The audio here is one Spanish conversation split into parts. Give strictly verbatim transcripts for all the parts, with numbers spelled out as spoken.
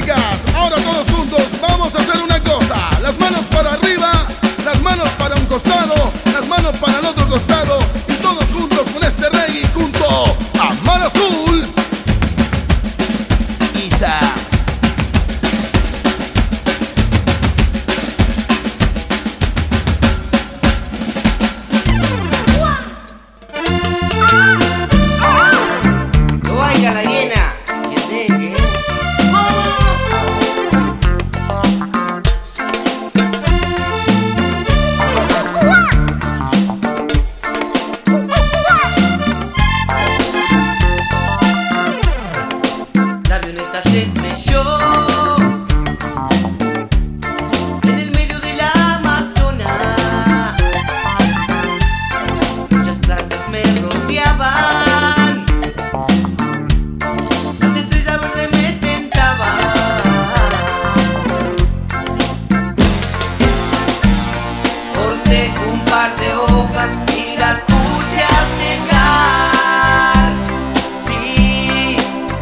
chicas, ahora todos juntos vamos a hacer una cosa. Las manos para arriba, las manos para un costado, las manos para el otro costado, y todos juntos con este reggae junto a Mar Azul. Isa. No vaya la hiena, que sé que la avioneta se estrelló en el medio de la Amazonas. Muchas plantas me rodeaban, las estrellas verdes me tentaban. Corté un par de hojas y las puse a secar. Sí,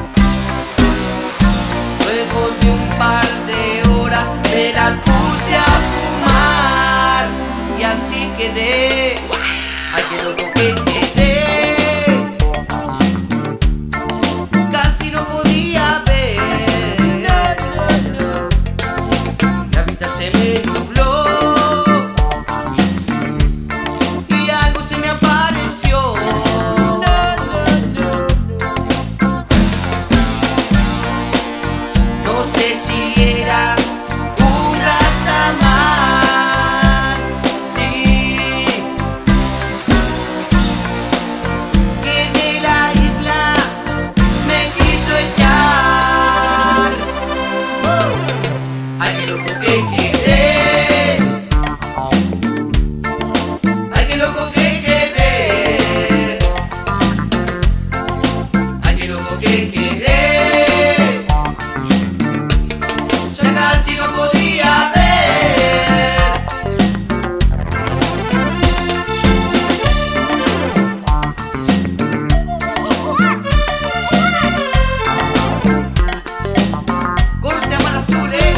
luego de un par de horas me las puse a fumar, y así quedé. Ay, qué loco que quedé, casi no podía ver. La vista se me nubló y algo se me apareció. No sé si era un ratamán, sí, que de la isla me quiso echar. Ay, qué loco que quedé, ay, qué loco que quedé, ay, qué loco que quedé. Ya casi no podía ver. Corte a Mar Azul, eh.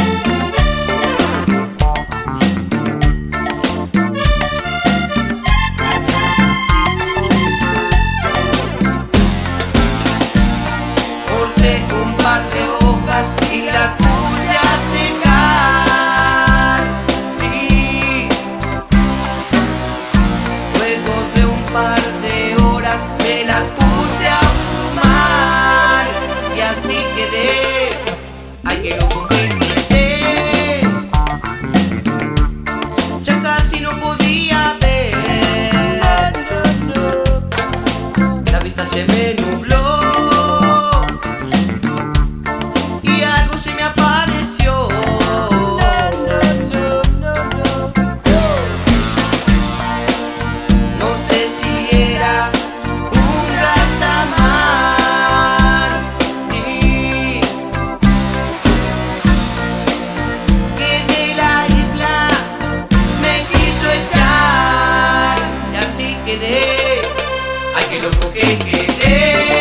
Corté un par de hojas y las puse a secar. Sí, luego de un par de horas me las puse a fumar, y así quedé. Ay, qué loco que quedé, ya casi no podía ver. La vista se me nubló y algo se me apareció. No sé si era un ratamán, sí, que de la isla me quiso echar, y así quedé. Ay, qué loco que quedé.